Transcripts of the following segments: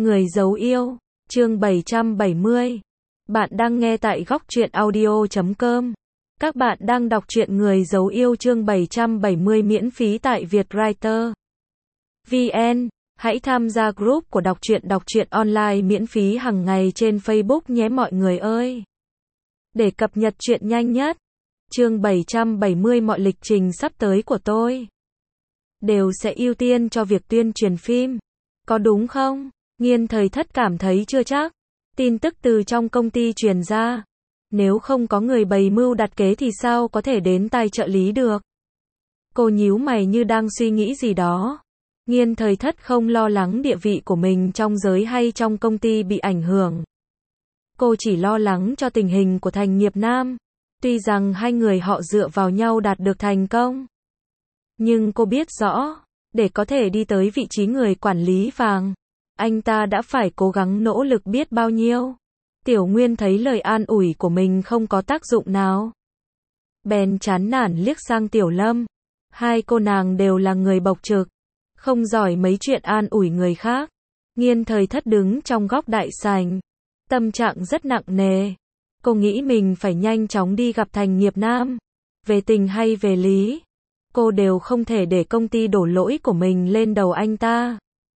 Người giấu yêu, chương 770. Bạn đang nghe tại góc truyện audio.com. Các bạn đang đọc truyện Người giấu yêu chương 770 miễn phí tại Vietwriter VN. Hãy tham gia group của đọc truyện online miễn phí hàng ngày trên Facebook nhé mọi người ơi. Để cập nhật truyện nhanh nhất. Chương 770 mọi lịch trình sắp tới của tôi đều sẽ ưu tiên cho việc tuyên truyền phim. Có đúng không? Nghiên Thời Thất cảm thấy chưa chắc. Tin tức từ trong công ty truyền ra. Nếu không có người bày mưu đặt kế thì sao có thể đến tai trợ lý được? Cô nhíu mày như đang suy nghĩ gì đó. Nghiên Thời Thất không lo lắng địa vị của mình trong giới hay trong công ty bị ảnh hưởng. Cô chỉ lo lắng cho tình hình của Thành Nghiệp Nam. Tuy rằng hai người họ dựa vào nhau đạt được thành công. Nhưng cô biết rõ, để có thể đi tới vị trí người quản lý vàng, anh ta đã phải cố gắng nỗ lực biết bao nhiêu. Tiểu Nguyên thấy lời an ủi của mình không có tác dụng nào. Bèn chán nản liếc sang Tiểu Lâm. Hai cô nàng đều là người bộc trực, không giỏi mấy chuyện an ủi người khác. Nghiên Thời Thất đứng trong góc đại sảnh, tâm trạng rất nặng nề. Cô nghĩ mình phải nhanh chóng đi gặp Thành Nghiệp Nam. Về tình hay về lý, cô đều không thể để công ty đổ lỗi của mình lên đầu anh ta.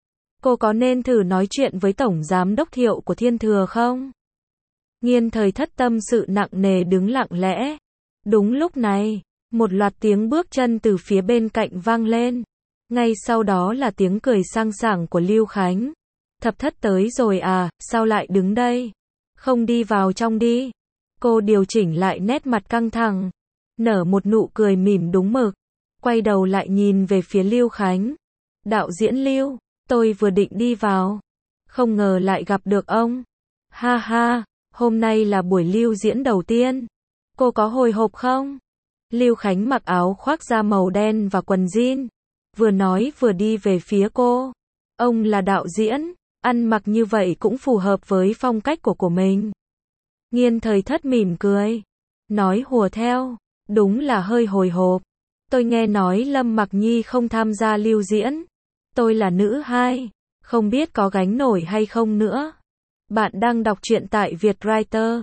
Cô có nên thử nói chuyện với Tổng Giám đốc Thiệu của Thiên Thừa không? Nghiên Thời Thất tâm sự nặng nề đứng lặng lẽ. Đúng lúc này, một loạt tiếng bước chân từ phía bên cạnh vang lên. Ngay sau đó là tiếng cười sang sảng của Lưu Khánh. Thập Thất tới rồi à, sao lại đứng đây? Không đi vào trong đi. Cô điều chỉnh lại nét mặt căng thẳng, nở một nụ cười mỉm đúng mực, quay đầu lại nhìn về phía Lưu Khánh. Đạo diễn Lưu, tôi vừa định đi vào, không ngờ lại gặp được ông. Ha ha, hôm nay là buổi lưu diễn đầu tiên. Cô có hồi hộp không? Lưu Khánh mặc áo khoác da màu đen và quần jean, vừa nói vừa đi về phía cô. Ông là đạo diễn, ăn mặc như vậy cũng phù hợp với phong cách của mình. Nghiên Thời Thất mỉm cười, nói hùa theo, đúng là hơi hồi hộp. Tôi nghe nói Lâm Mặc Nhi không tham gia lưu diễn. Tôi là nữ hai, không biết có gánh nổi hay không nữa. Bạn đang đọc truyện tại Vietwriter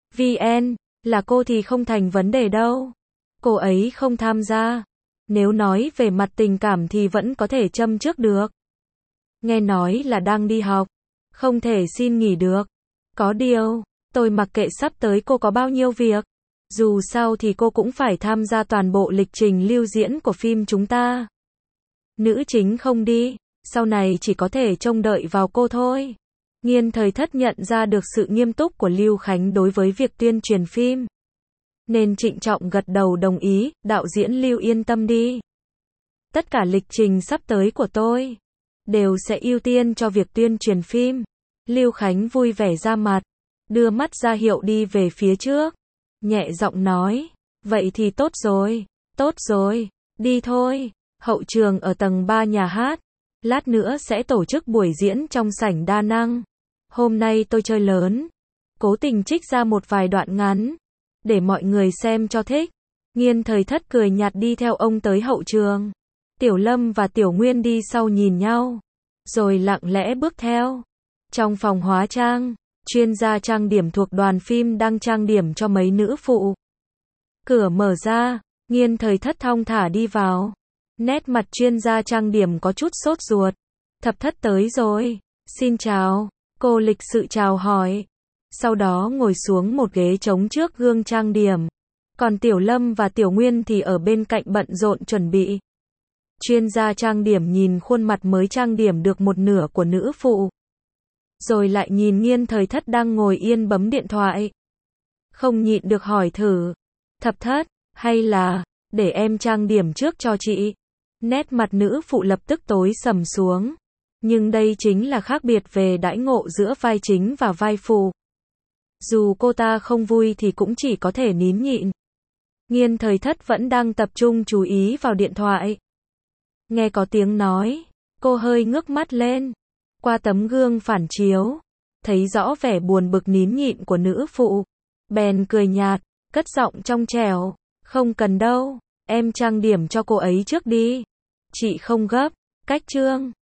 VN, là cô thì không thành vấn đề đâu. Cô ấy không tham gia. Nếu nói về mặt tình cảm thì vẫn có thể châm trước được. Nghe nói là đang đi học, không thể xin nghỉ được. Có điều, tôi mặc kệ sắp tới cô có bao nhiêu việc. Dù sao thì cô cũng phải tham gia toàn bộ lịch trình lưu diễn của phim chúng ta. Nữ chính không đi, sau này chỉ có thể trông đợi vào cô thôi. Nghiên Thời Thất nhận ra được sự nghiêm túc của Lưu Khánh đối với việc tuyên truyền phim, nên trịnh trọng gật đầu đồng ý. Đạo diễn Lưu yên tâm đi. Tất cả lịch trình sắp tới của tôi đều sẽ ưu tiên cho việc tuyên truyền phim. Lưu Khánh vui vẻ ra mặt, đưa mắt ra hiệu đi về phía trước, nhẹ giọng nói, vậy thì tốt rồi, đi thôi. Hậu trường ở tầng 3 nhà hát, lát nữa sẽ tổ chức buổi diễn trong sảnh đa năng. Hôm nay tôi chơi lớn, cố tình trích ra một vài đoạn ngắn, để mọi người xem cho thích. Nghiên Thời Thất cười nhạt đi theo ông tới hậu trường. Tiểu Lâm và Tiểu Nguyên đi sau nhìn nhau, rồi lặng lẽ bước theo. Trong phòng hóa trang, chuyên gia trang điểm thuộc đoàn phim đang trang điểm cho mấy nữ phụ. Cửa mở ra, Nghiên Thời Thất thong thả đi vào. Nét mặt chuyên gia trang điểm có chút sốt ruột. Thập Thất tới rồi, xin chào. Cô lịch sự chào hỏi, sau đó ngồi xuống một ghế trống trước gương trang điểm. Còn Tiểu Lâm và Tiểu Nguyên thì ở bên cạnh bận rộn chuẩn bị. Chuyên gia trang điểm nhìn khuôn mặt mới trang điểm được một nửa của nữ phụ, rồi lại nhìn Nghiên Thời Thất đang ngồi yên bấm điện thoại. Không nhịn được hỏi thử, Thập Thất, hay là để em trang điểm trước cho chị? Nét mặt nữ phụ lập tức tối sầm xuống. Nhưng đây chính là khác biệt về đãi ngộ giữa vai chính và vai phụ. Dù cô ta không vui thì cũng chỉ có thể nín nhịn. Nghiên Thời Thất vẫn đang tập trung chú ý vào điện thoại. Nghe có tiếng nói, cô hơi ngước mắt lên. Qua tấm gương phản chiếu, thấy rõ vẻ buồn bực nín nhịn của nữ phụ. Bèn cười nhạt, cất giọng trong trẻo, không cần đâu, em trang điểm cho cô ấy trước đi. Chị không gấp, cách trương.